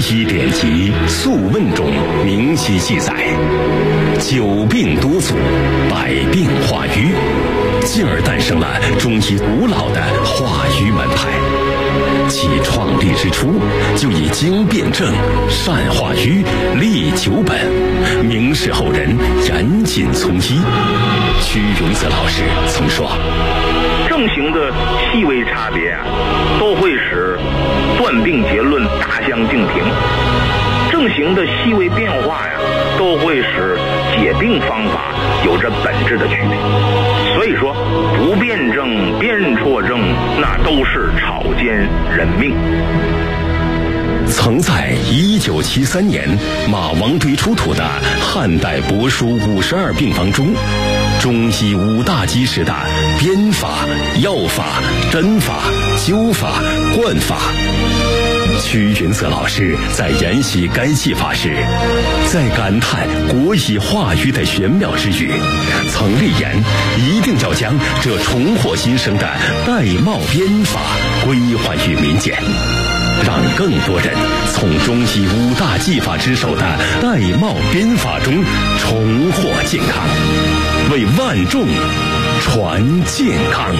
医典籍《素问》中明晰记载，久病多阻，百病化瘀，进而诞生了中医古老的化瘀门派。其创立之初，就以经辨证、善化瘀、利久本，明示后人严谨从医。屈永泽老师曾说， 症型的细微差别啊，都会使断病结论大相径庭；症型的细微变化呀，都会使解病方法有着本质的区别。所以说，不辩证、辨错症，那都是草菅人命。 曾在1973年马王堆出土的汉代帛书52病方中，中医5大基石的编法、药法、针法、灸法、灌法。屈云泽老师在研习该技法时，在感叹国医化瘀的玄妙之余，曾立言一定要将这重获新生的玳瑁编法归还于民间，让更多人从中医5大技法之首的玳瑁编法中重获健康，为万众传健康。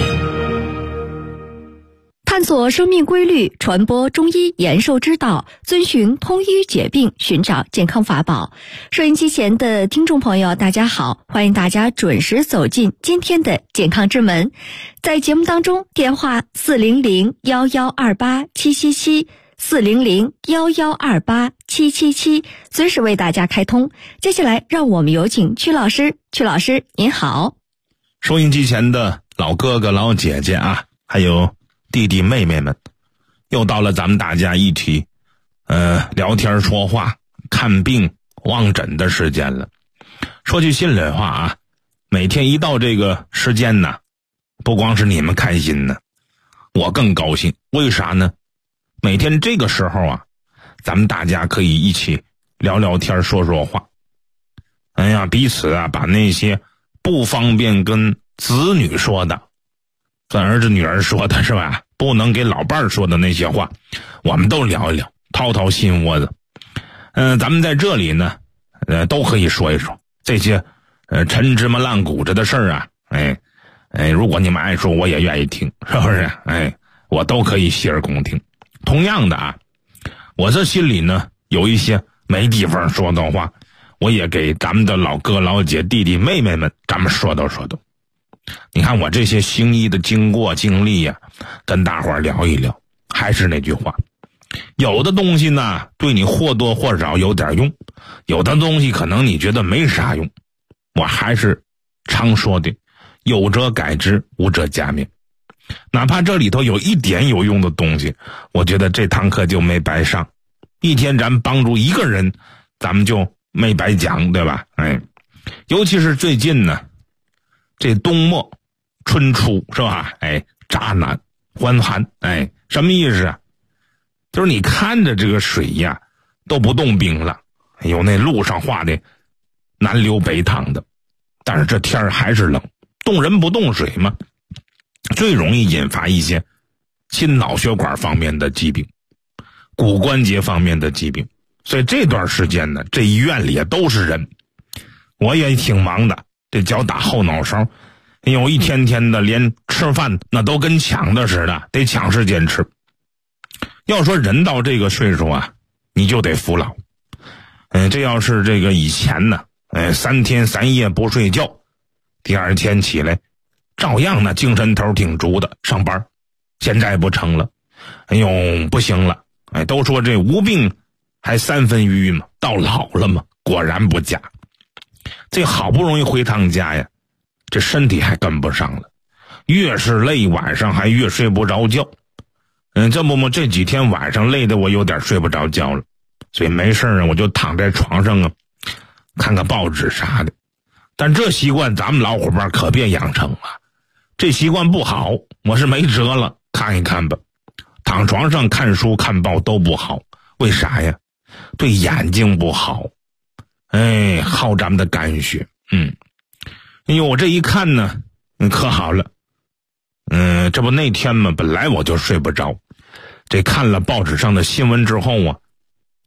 探索生命规律，传播中医延寿之道，遵循通医解病，寻找健康法宝。收音机前的听众朋友大家好，欢迎大家准时走进今天的健康之门。在节目当中，电话400-1128-777 400-1128-777，随时为大家开通。接下来让我们有请曲老师。曲老师您好。 收音机前的老哥哥老姐姐啊，还有弟弟妹妹们，又到了咱们大家一起聊天说话看病望诊的时间了。说句心里话啊，每天一到这个时间呢，不光是你们开心呢，我更高兴。为啥呢？每天这个时候啊，咱们大家可以一起聊聊天说说话。哎呀，彼此啊把那些不方便跟子女说的，跟儿子女儿说的是吧，不能给老伴儿说的那些话，我们都聊一聊，掏掏心窝子。咱们在这里呢都可以说一说这些陈芝麻烂谷子的事儿啊。如果你们爱说，我也愿意听，是不是？我都可以洗耳恭听。同样的啊，我这心里呢有一些没地方说的话，我也给咱们的老哥老姐弟弟妹妹们咱们说道说道。你看我这些行医的经过经历呀，跟大伙儿聊一聊。还是那句话，有的东西呢对你或多或少有点用，有的东西可能你觉得没啥用。我还是常说的，有则改之，无则加勉。哪怕这里头有一点有用的东西，我觉得这堂课就没白上。一天咱们帮助一个人，咱们就没白讲，对吧？尤其是最近呢，这冬末春初是吧？乍暖还寒，什么意思啊？就是你看着这个水呀都不冻冰了，有那路上画的南流北淌的，但是这天儿还是冷，冻人不冻水嘛，最容易引发一些心脑血管方面的疾病，骨关节方面的疾病。所以这段时间呢，这医院里也都是人，我也挺忙的，这脚打后脑勺，有一天天的连吃饭那都跟抢的似的，得抢时间吃。要说人到这个岁数啊，你就得服老。这要是这个以前呢，3天3夜不睡觉，第二天起来照样呢精神头挺足的上班。现在不成了，不行了。都说这无病还3分瘀嘛，到老了嘛，果然不假。这好不容易回趟家呀，这身体还跟不上了，越是累晚上还越睡不着觉。这几天晚上累得我有点睡不着觉了，所以没事啊，我就躺在床上啊，看看报纸啥的。但这习惯咱们老伙伴可别养成啊，这习惯不好，我是没辙了，看一看吧。躺床上看书看报都不好，为啥呀？对眼睛不好，耗咱们的肝血。我这一看呢，可好了。这不那天嘛，本来我就睡不着，这看了报纸上的新闻之后啊，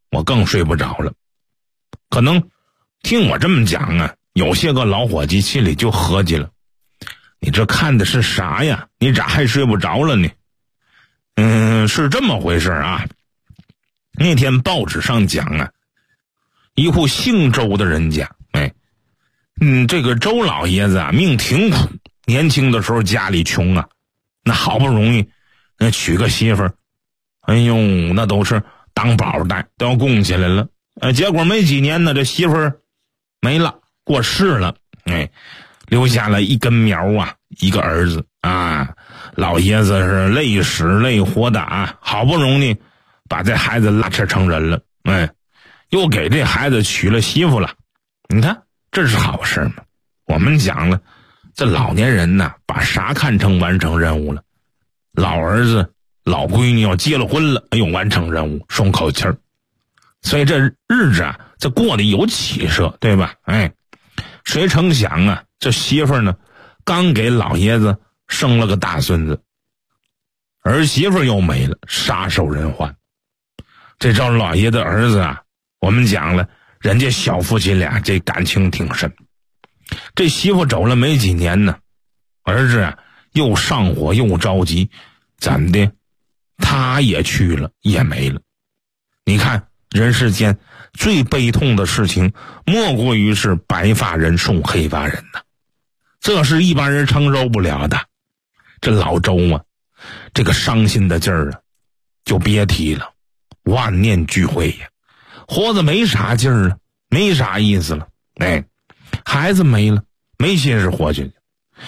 我更睡不着了。可能听我这么讲啊，有些个老伙计心里就合计了，你这看的是啥呀？你咋还睡不着了呢？是这么回事啊。那天报纸上讲啊，一户姓周的人家，这个周老爷子啊命挺苦，年轻的时候家里穷啊，那好不容易娶个媳妇儿，那都是当宝带，都要供起来了。结果没几年呢，这媳妇儿没了，过世了，留下了一根苗啊，一个儿子啊。老爷子是累死累活的啊，好不容易把这孩子拉扯成人了，又给这孩子娶了媳妇了。你看这是好事吗？我们讲了，这老年人呢，把啥看成完成任务了？老儿子老闺女要结了婚了，完成任务，松口气儿。所以这日子啊，这过得有起色，对吧？谁成想啊，这媳妇儿呢，刚给老爷子生了个大孙子，儿媳妇又没了，撒手人寰。这周老爷的儿子啊，我们讲了，人家小夫妻俩这感情挺深。这媳妇走了没几年呢，儿子啊又上火又着急，怎么的？他也去了，也没了。你看人世间最悲痛的事情，莫过于是白发人送黑发人呐，这是一般人承受不了的。这老周啊，这个伤心的劲儿啊，就别提了，万念俱灰呀，活着没啥劲儿了，没啥意思了。孩子没了，没心思活下去。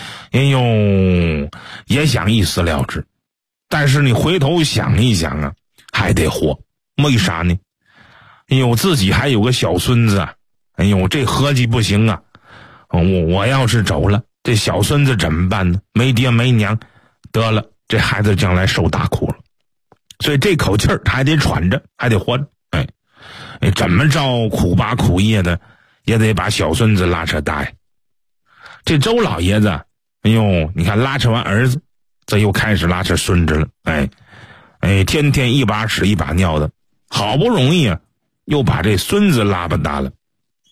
也想一死了之，但是你回头想一想啊，还得活。为啥呢？自己还有个小孙子啊，这合计不行啊。我要是走了，这小孙子怎么办呢？没爹没娘，得了，这孩子将来受大苦了。所以这口气儿他还得喘着，还得活着。怎么着苦巴苦夜的，也得把小孙子拉扯大呀。这周老爷子，你看拉扯完儿子，这又开始拉扯孙子了。天天一把屎一把尿的，好不容易啊，又把这孙子拉巴大了。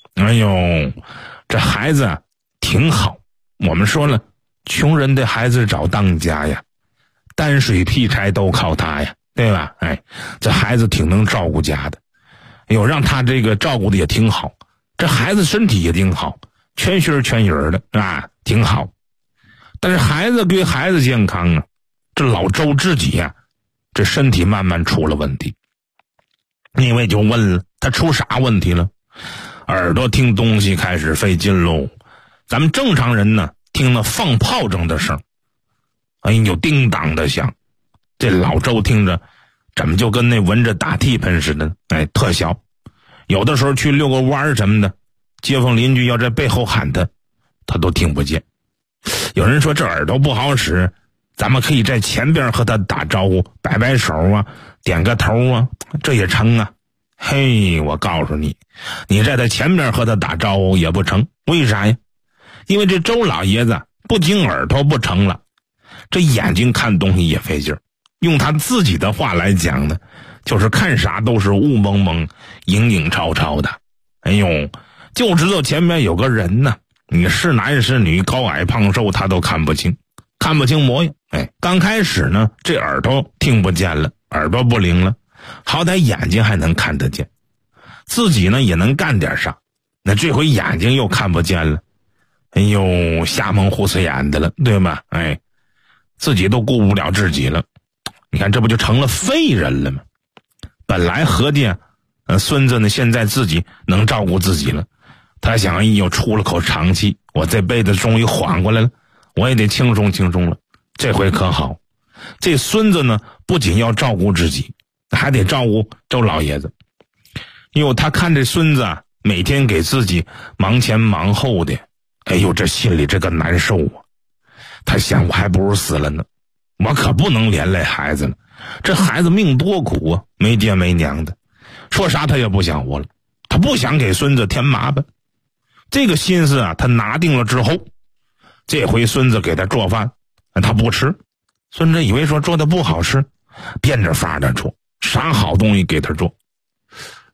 这孩子啊挺好。我们说了，穷人的孩子找当家呀，担水劈柴都靠他呀，对吧？这孩子挺能照顾家的，让他这个照顾的也挺好。这孩子身体也挺好，全心全意的啊，挺好。但是孩子归孩子健康啊，这老周自己呀，这身体慢慢出了问题。因为就问了，他出啥问题了？耳朵听东西开始费劲喽。咱们正常人呢，听那放炮仗的声，叮当的响。这老周听着，怎么就跟那闻着打地盆似的？特小。有的时候去遛个弯什么的，街坊邻居要在背后喊他都听不见。有人说这耳朵不好使，咱们可以在前边和他打招呼，摆摆手啊，点个头啊，这也成啊。我告诉你，你在他前边和他打招呼也不成。为啥呀？因为这周老爷子不仅耳朵不成了，这眼睛看东西也费劲儿。用他自己的话来讲呢，就是看啥都是雾蒙蒙、影影绰绰的。就知道前面有个人呢，你是男是女，高矮胖瘦他都看不清模样。刚开始呢，这耳朵听不见了，耳朵不灵了，好歹眼睛还能看得见，自己呢也能干点啥。那这回眼睛又看不见了，瞎蒙胡子眼的了，对吧？自己都顾不了自己了。你看这不就成了废人了吗？本来合计孙子呢现在自己能照顾自己了，他想出了口长气，我这辈子终于缓过来了，我也得轻松轻松了。这回可好，这孙子呢不仅要照顾自己，还得照顾周老爷子。他看这孙子啊每天给自己忙前忙后的，这心里这个难受啊。他想我还不如死了呢，我可不能连累孩子了。这孩子命多苦啊，没爹没娘的，说啥他也不想活了，他不想给孙子添麻烦。这个心思啊他拿定了之后，这回孙子给他做饭他不吃。孙子以为说做的不好吃，变着法的做，啥好东西给他做。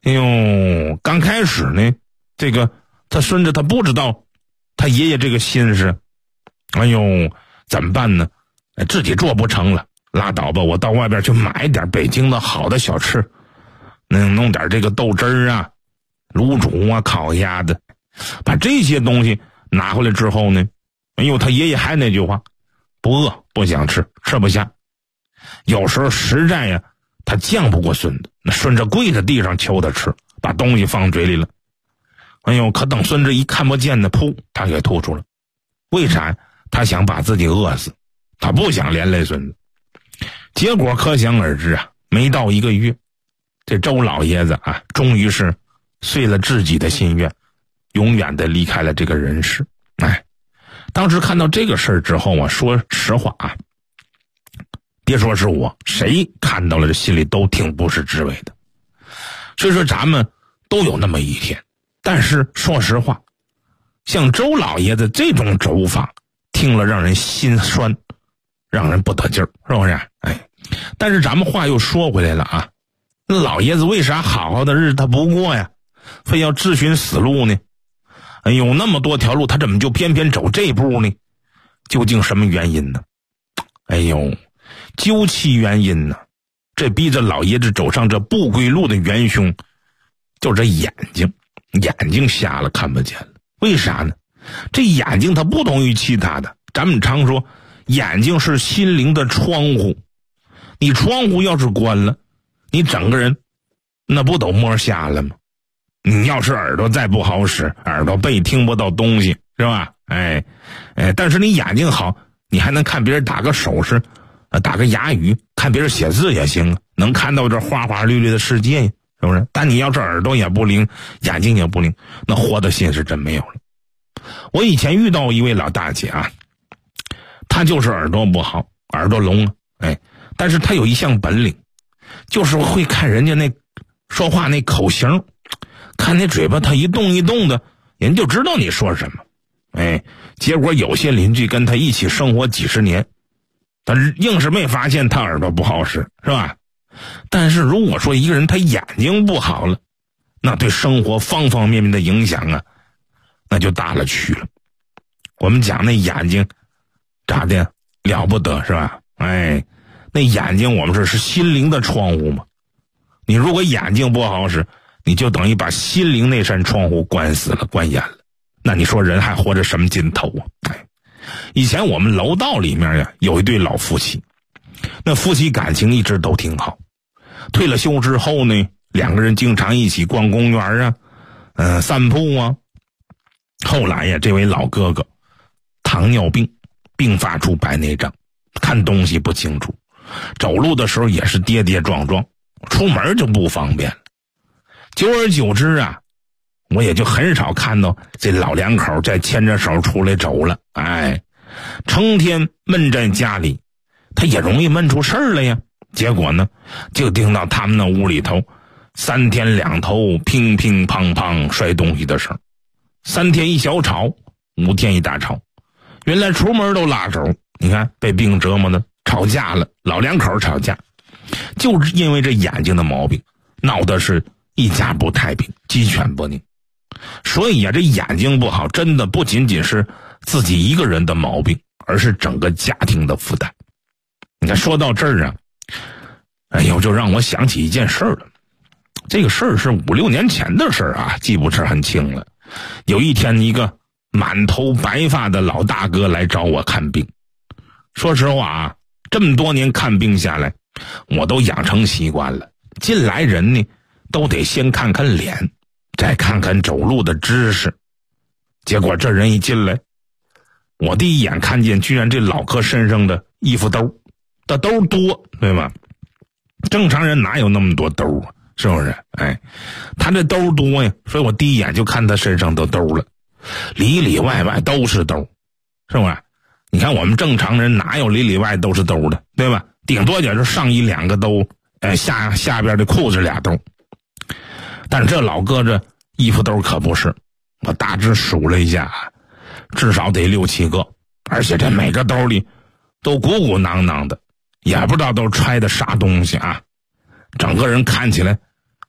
哎呦，刚开始呢，这个他孙子他不知道他爷爷这个心思，哎呦，怎么办呢？自己做不成了，拉倒吧，我到外边去买点北京的好的小吃，弄点这个豆汁儿啊、卤煮啊、烤鸭的，把这些东西拿回来之后呢，哎呦，他爷爷还那句话，不饿不想吃，吃不下。有时候实在呀，他犟不过孙子，那孙子跪在地上求他吃，把东西放嘴里了。哎呦，可等孙子一看不见呢，噗，他给吐出了。为啥？他想把自己饿死，他不想连累孙子。结果可想而知啊，没到1个月，这周老爷子啊，终于是遂了自己的心愿，永远的离开了这个人世。哎，当时看到这个事儿之后啊，说实话啊，别说是我，谁看到了这心里都挺不是滋味的。所以说咱们都有那么一天，但是说实话，像周老爷子这种走法，听了让人心酸，让人不得劲儿，是不是？哎，但是咱们话又说回来了啊，那老爷子为啥好好的日子他不过呀，非要自寻死路呢？哎呦，那么多条路，他怎么就偏偏走这步呢？究竟什么原因呢？哎呦，究其原因呢，这逼着老爷子走上这不归路的元凶，就是这眼睛瞎了，看不见了。为啥呢？这眼睛它不同于其他的，咱们常说眼睛是心灵的窗户，你窗户要是关了，你整个人那不都摸瞎了吗？你要是耳朵再不好使，耳朵背听不到东西，是吧？但是你眼睛好，你还能看别人打个手势，打个哑语，看别人写字也行，能看到这花花绿绿的世界，是不是？但你要是耳朵也不灵，眼睛也不灵，那活的心是真没有了。我以前遇到一位老大姐啊，她就是耳朵不好，耳朵聋了，但是她有一项本领，就是会看人家那说话那口型，看那嘴巴她一动一动的，人就知道你说什么。结果有些邻居跟她一起生活几十年，他硬是没发现他耳朵不好使，是吧？但是如果说一个人他眼睛不好了，那对生活方方面面的影响啊，那就大了去了。我们讲那眼睛咋的了不得，是吧？那眼睛我们说是心灵的窗户嘛，你如果眼睛不好使，你就等于把心灵那扇窗户关死了，关严了，那你说人还活着什么劲头啊？以前我们楼道里面呀，有一对老夫妻，那夫妻感情一直都挺好。退了休之后呢，两个人经常一起逛公园啊，散步啊。后来呀，这位老哥哥糖尿病，并发出白内障，看东西不清楚，走路的时候也是跌跌撞撞，出门就不方便了。久而久之啊，我也就很少看到这老两口再牵着手出来走了。成天闷在家里，他也容易闷出事儿来呀。结果呢，就听到他们那屋里头3天2头乒乒乓乓摔东西的声，3天一小吵，5天一大吵。原来出门都拉手，你看被病折磨的吵架了，老两口吵架，就是因为这眼睛的毛病，闹的是一家不太平，鸡犬不宁。所以啊，这眼睛不好真的不仅仅是自己一个人的毛病，而是整个家庭的负担。你看说到这儿啊，就让我想起一件事儿了。这个事儿是5、6年前的事儿啊，记不是很清了。有一天，一个满头白发的老大哥来找我看病。说实话啊，这么多年看病下来，我都养成习惯了，进来人呢都得先看看脸，再看看走路的姿势。结果这人一进来，我第一眼看见居然这老哥身上的衣服兜的兜多，对吧？正常人哪有那么多兜啊，是不是？他这兜多呀，所以我第一眼就看他身上的兜了，里里外外都是兜，是不是？你看我们正常人哪有里里外都是兜的，对吧？顶多也就上衣2个兜，下边的裤子2兜。但是这老哥这衣服兜可不是，我大致数了一下，至少得6、7个，而且这每个兜里都鼓鼓囊囊的，也不知道都揣的啥东西啊，整个人看起来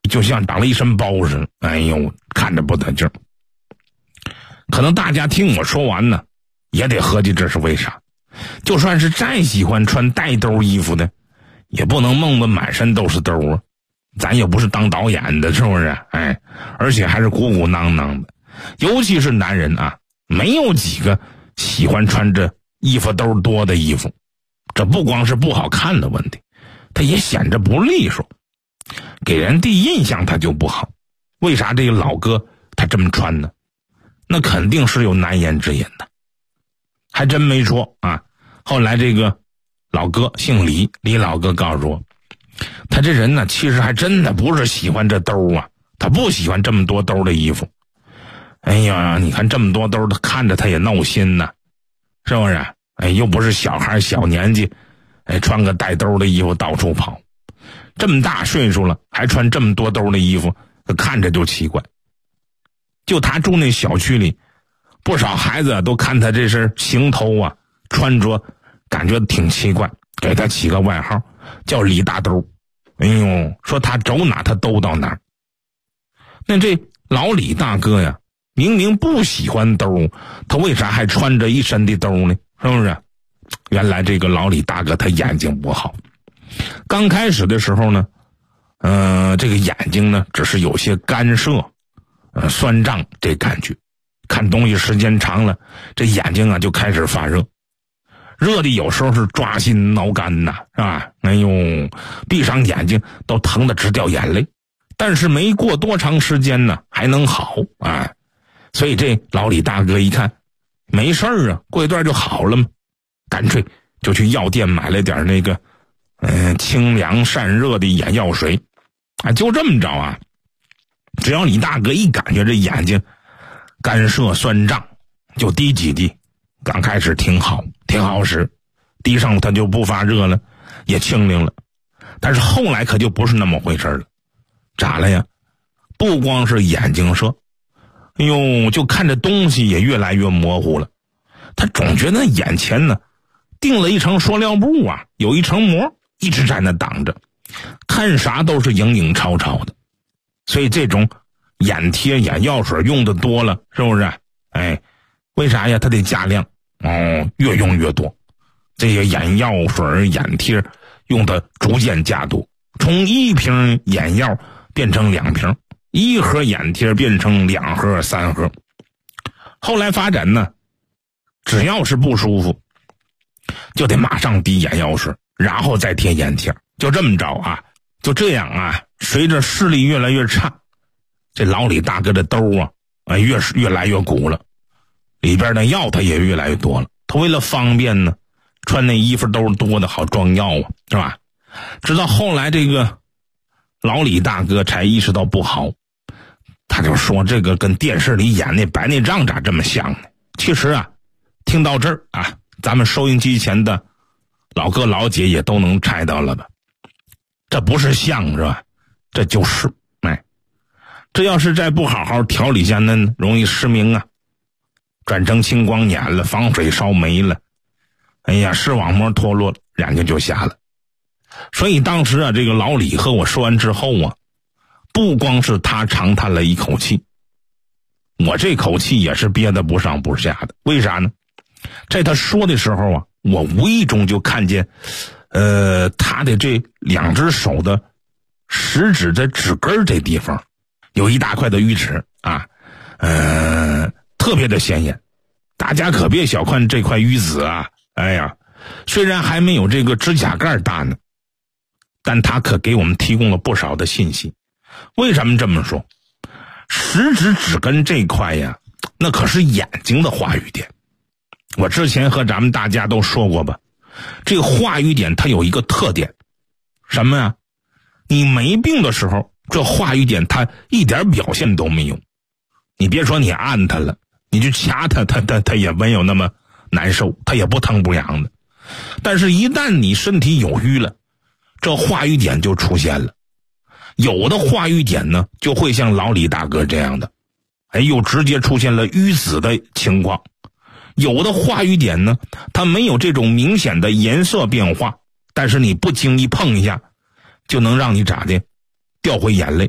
就像长了一身包似的，哎呦，看着不得劲儿。可能大家听我说完呢，也得合计这是为啥。就算是再喜欢穿带兜衣服的，也不能弄得满身都是兜啊。咱也不是当导演的，是不是？哎，而且还是鼓鼓囊囊的。尤其是男人啊，没有几个喜欢穿着衣服兜多的衣服。这不光是不好看的问题，它也显着不利索，给人第一印象它就不好。为啥这个老哥他这么穿呢？那肯定是有难言之隐的。还真没说啊。后来这个老哥姓李，李老哥告诉我，他这人呢，其实还真的不是喜欢这兜啊，他不喜欢这么多兜的衣服。哎呀，你看这么多兜，他看着他也闹心呐，是不是？哎，又不是小孩小年纪，哎，穿个带兜的衣服到处跑，这么大岁数了还穿这么多兜的衣服，看着就奇怪。就他住那小区里，不少孩子都看他这身行头啊，穿着感觉挺奇怪，给他起个外号叫李大兜。哎呦，说他走哪他兜到哪儿。那这老李大哥呀，明明不喜欢兜，他为啥还穿着一身的兜呢？是不是？原来这个老李大哥他眼睛不好，刚开始的时候呢，这个眼睛呢只是有些干涩，酸胀这感觉，看东西时间长了，这眼睛啊就开始发热，热的有时候是抓心挠肝呐，是吧？哎呦，闭上眼睛都疼得直掉眼泪。但是没过多长时间呢，还能好啊。所以这老李大哥一看没事儿啊，过一段就好了嘛，干脆就去药店买了点那个清凉散热的眼药水啊。就这么着啊，只要李大哥一感觉这眼睛干涩酸胀，就滴几滴。刚开始挺好使，滴上它就不发热了，也清灵了。但是后来可就不是那么回事了。咋了呀？不光是眼睛涩，哎呦，就看着东西也越来越模糊了。他总觉得眼前呢钉了一层塑料布啊，有一层膜一直在那挡着，看啥都是影影绰绰的。所以这种眼贴眼药水用的多了，是不是？哎，为啥呀？它得加量越用越多。这些眼药水眼贴用的逐渐加多，从1瓶眼药变成2瓶，1盒眼贴变成2盒3盒。后来发展呢，只要是不舒服就得马上滴眼药水，然后再贴眼贴。就这么着啊，就这样啊，随着视力越来越差，这老李大哥的兜啊越来越鼓了，里边的药他也越来越多了。他为了方便呢，穿那衣服兜多的好装药啊，是吧？直到后来这个老李大哥才意识到不好，他就说这个跟电视里演那白内障咋这么像呢？其实啊，听到这儿啊，咱们收音机前的老哥老姐也都能猜到了吧？这不是像是吧？这就是。这要是再不好好调理下，那容易失明啊，转成青光眼了，防水烧没了，哎呀，视网膜脱落了，眼睛就瞎了。所以当时啊，这个老李和我说完之后啊，不光是他长叹了一口气，我这口气也是憋得不上不下的。为啥呢？在他说的时候啊，我无意中就看见他的这2只手的食指的指根这地方有一大块的淤紫啊，特别的显眼。大家可别小看这块淤紫啊，哎呀，虽然还没有这个指甲盖大呢，但它可给我们提供了不少的信息。为什么这么说？食指指根这块呀，那可是眼睛的话语点。我之前和咱们大家都说过吧，这个话语点它有一个特点，什么呀？你没病的时候，这话语点它一点表现都没有。你别说你按它了，你去掐它，它也没有那么难受，它也不疼不痒的。但是一旦你身体有瘀了，这话语点就出现了。有的话语点呢，就会像老李大哥这样的，又直接出现了淤紫的情况。有的话语点呢，它没有这种明显的颜色变化，但是你不经意碰一下，就能让你咋的掉回眼泪，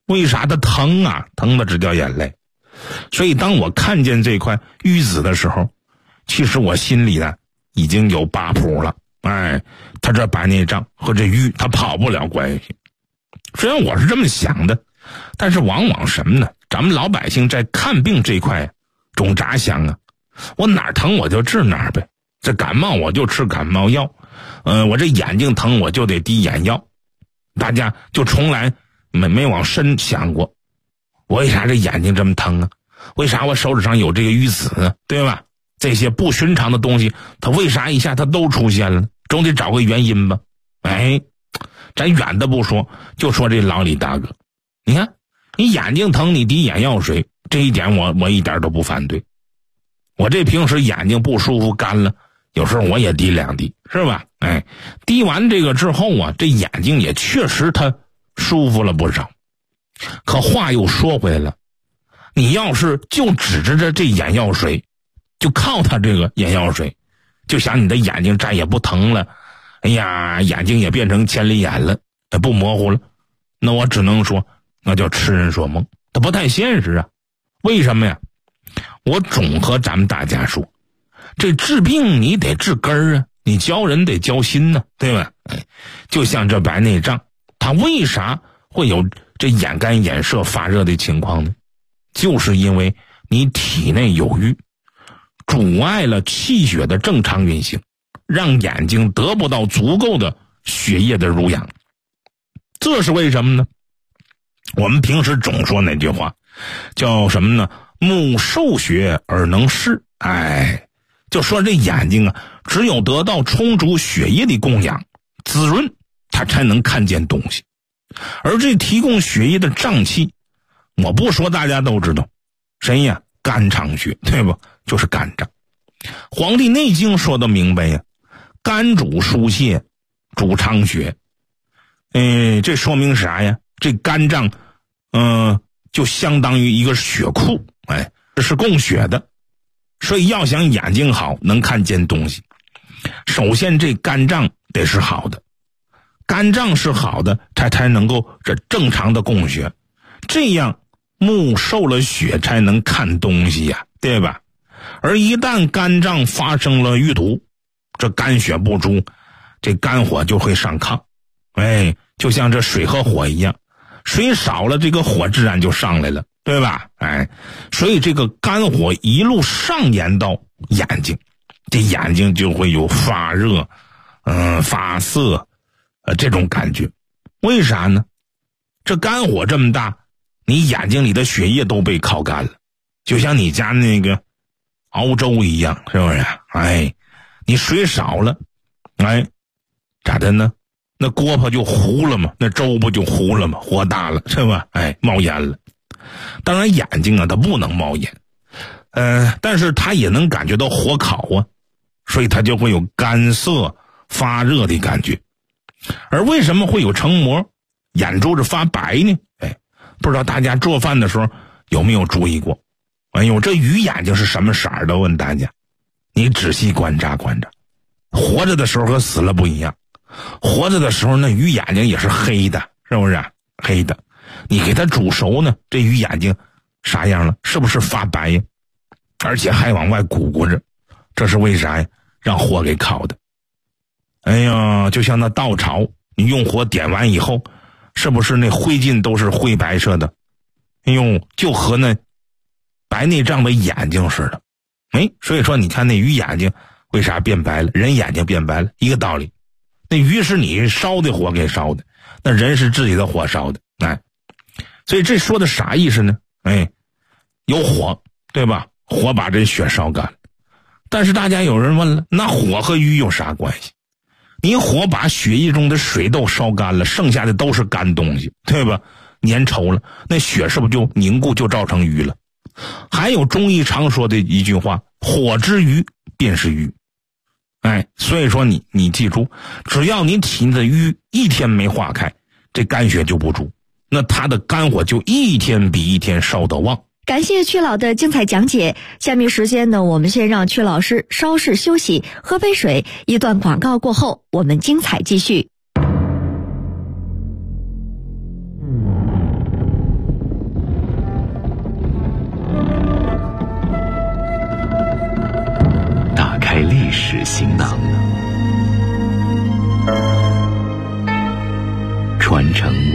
为啥它疼啊？疼的直掉眼泪。所以当我看见这块淤紫的时候，其实我心里呢已经有把谱了。他这白内障和这淤它跑不了关系。虽然我是这么想的，但是往往什么呢？咱们老百姓在看病这块总咋想啊？我哪儿疼我就治哪儿呗。这感冒我就吃感冒药，我这眼睛疼我就得滴眼药。大家就从来没往深想过，我为啥这眼睛这么疼啊？为啥我手指上有这个淤紫呢？对吧？这些不寻常的东西，它为啥一下它都出现了？总得找个原因吧。咱远的不说，就说这老李大哥，你看你眼睛疼你滴眼药水，这一点我一点都不反对。我这平时眼睛不舒服干了，有时候我也滴2滴，是吧？滴完这个之后啊，这眼睛也确实它舒服了不少。可话又说回来了，你要是就指着这眼药水，就靠它这个眼药水，就想你的眼睛再也不疼了，眼睛也变成千里眼了，也不模糊了，那我只能说那叫痴人说梦，它不太现实啊。为什么呀？我总和咱们大家说，这治病你得治根儿啊，你教人得教心呢，对吧？就像这白内障，它为啥会有这眼干眼涩发热的情况呢？就是因为你体内有淤，阻碍了气血的正常运行，让眼睛得不到足够的血液的濡养。这是为什么呢？我们平时总说那句话叫什么呢？目受血而能视。就说这眼睛啊，只有得到充足血液的供养滋润，它才能看见东西。而这提供血液的脏器，我不说大家都知道，谁呀？肝藏血，对不？就是肝脏。黄帝内经说的明白呀，肝主疏泄，主藏血。这说明啥呀？这肝脏就相当于一个血库，这是供血的。所以要想眼睛好，能看见东西，首先这肝脏得是好的，肝脏是好的，它才能够这正常的供血，这样目受了血才能看东西呀，对吧？而一旦肝脏发生了淤堵，这肝血不足，这肝火就会上亢。就像这水和火一样，水少了，这个火自然就上来了，对吧？所以这个肝火一路上延到眼睛，这眼睛就会有发热、发涩，这种感觉。为啥呢？这肝火这么大，你眼睛里的血液都被烤干了，就像你家那个熬粥一样，是不是？你水少了，咋的呢？那锅巴就糊了嘛，那粥不就糊了嘛，火大了，是吧？冒烟了。当然眼睛啊它不能冒烟，但是它也能感觉到火烤啊，所以它就会有干涩发热的感觉。而为什么会有成膜眼珠子发白呢？不知道大家做饭的时候有没有注意过？这鱼眼睛是什么色儿的？问大家，你仔细观察观察，活着的时候和死了不一样。活着的时候那鱼眼睛也是黑的，是不是？黑的。你给它煮熟呢，这鱼眼睛啥样了？是不是发白呀？而且还往外鼓鼓着，这是为啥呀？让火给烤的。就像那稻草，你用火点完以后，是不是那灰烬都是灰白色的？就和那白内障的眼睛似的。所以说你看那鱼眼睛为啥变白了？人眼睛变白了，一个道理。那鱼是你烧的火给烧的，那人是自己的火烧的。所以这说的啥意思呢？有火，对吧？火把这血烧干了。但是大家有人问了，那火和淤有啥关系？你火把血液中的水都烧干了，剩下的都是干东西，对吧？粘稠了，那血是不是就凝固，就造成淤了？还有中医常说的一句话，火之瘀便是瘀。所以说你记住，只要你体内的瘀一天没化开，这肝血就不足，那他的肝火就一天比一天烧得旺。 感谢曲老的精彩讲解。下面时间呢，我们先让曲老师稍事休息，喝杯水。一段广告过后，我们精彩继续。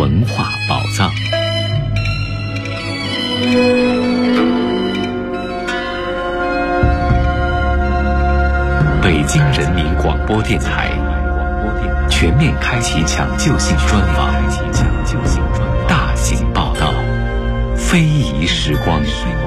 文化宝藏。北京人民广播电台全面开启抢救性专访，大型报道，非遗时光。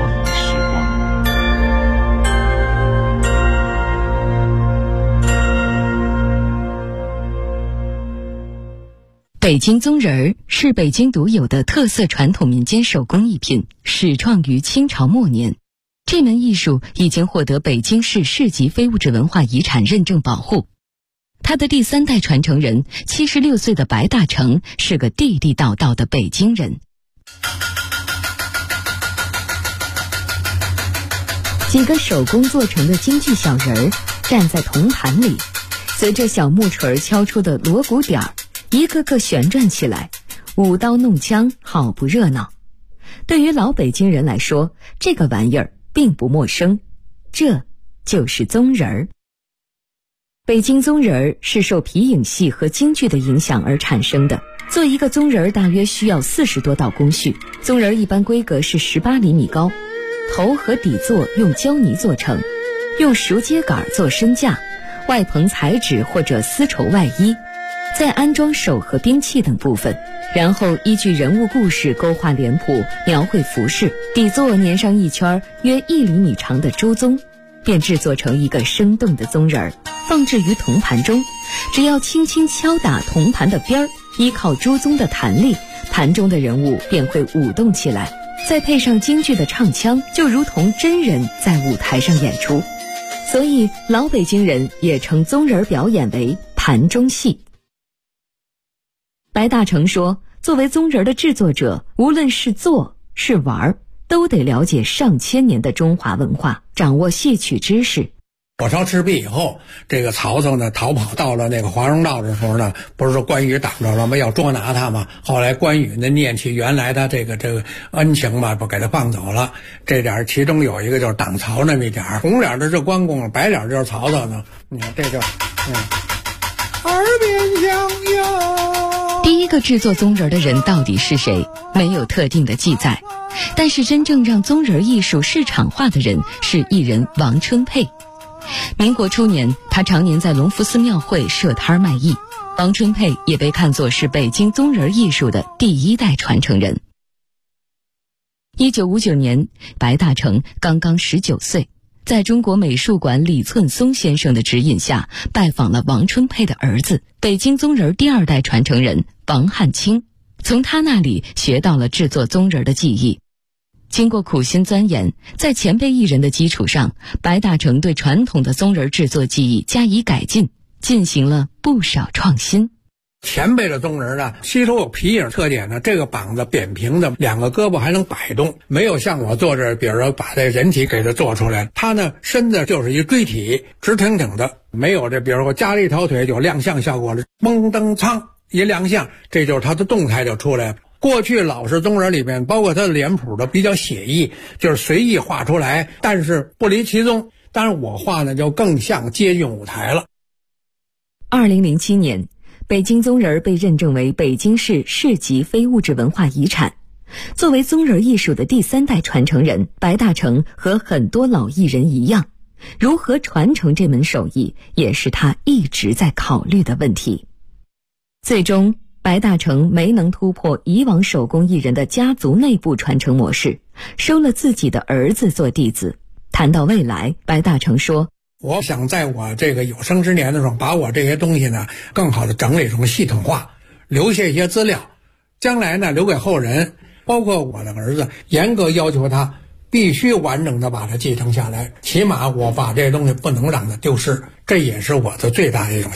北京宗人儿是北京独有的特色传统民间手工艺品，始创于清朝末年。这门艺术已经获得北京市市级非物质文化遗产认证保护。他的第3代传承人76岁的白大成是个地地道道的北京人。几个手工做成的京剧小人儿站在铜盘里，随着小木锤敲出的锣鼓点儿，一个个旋转起来，舞刀弄枪，好不热闹。对于老北京人来说，这个玩意儿并不陌生，这就是宗人儿。北京宗人儿是受皮影戏和京剧的影响而产生的。做一个宗人儿大约需要40多道工序。宗人儿一般规格是18厘米高，头和底座用胶泥做成，用熟秸秆做身架，外棚彩纸或者丝绸外衣，再安装手和兵器等部分，然后依据人物故事勾画脸谱，描绘服饰，底座粘上一圈约1厘米长的朱宗，便制作成一个生动的宗人儿，放置于铜盘中。只要轻轻敲打铜盘的边儿，依靠朱宗的弹力，盘中的人物便会舞动起来，再配上京剧的唱腔，就如同真人在舞台上演出。所以老北京人也称宗人表演为盘中戏。白大成说，作为宗人的制作者，无论是做是玩，都得了解上千年的中华文化，掌握戏曲知识。 火烧赤壁以后，这个曹操呢逃跑到了那个华容道的时候呢，不是说关羽挡着了吗？要捉拿他嘛。后来关羽呢念起原来的这个恩情嘛，不给他放走了。这点其中有一个就是挡曹那么一点，红脸的是关公，白脸就是曹操呢。你看这就耳边响哟。 第一个制作宗人的人到底是谁，没有特定的记载。但是真正让宗人艺术市场化的人是艺人王春佩。民国初年，他常年在隆福寺庙会设摊卖艺。王春佩也被看作是北京宗人艺术的第1代传承人。1959年，白大成刚刚19岁，在中国美术馆李寸松先生的指引下，拜访了王春佩的儿子，北京宗人第2代传承人王汉卿，从他那里学到了制作宗人的技艺。经过苦心钻研，在前辈艺人的基础上，白大成对传统的宗人制作技艺加以改进，进行了不少创新。 前辈的宗人呢，吸收有皮影特点呢，这个膀子扁平的，2个胳膊还能摆动，没有像我做这，比如说把这人体给它做出来，它呢身子就是一锥体，直挺挺的，没有这，比如说加了一条腿有亮相效果的，嘣噔苍一亮相，这就是它的动态就出来了。过去老式宗人里面，包括他的脸谱的比较写意，就是随意画出来，但是不离其宗。当然我画呢就更像接近舞台了。 2007年，北京宗人被认证为北京市市级非物质文化遗产。作为宗人艺术的第3代传承人，白大成和很多老艺人一样，如何传承这门手艺，也是他一直在考虑的问题。最终白大成没能突破以往手工艺人的家族内部传承模式，收了自己的儿子做弟子。谈到未来，白大成说， 我想在我这个有生之年的时候，把我这些东西呢更好的整理成系统化，留下一些资料，将来呢留给后人，包括我的儿子，严格要求他必须完整的把它继承下来，起码我把这些东西不能让它丢失，这也是我的最大的一种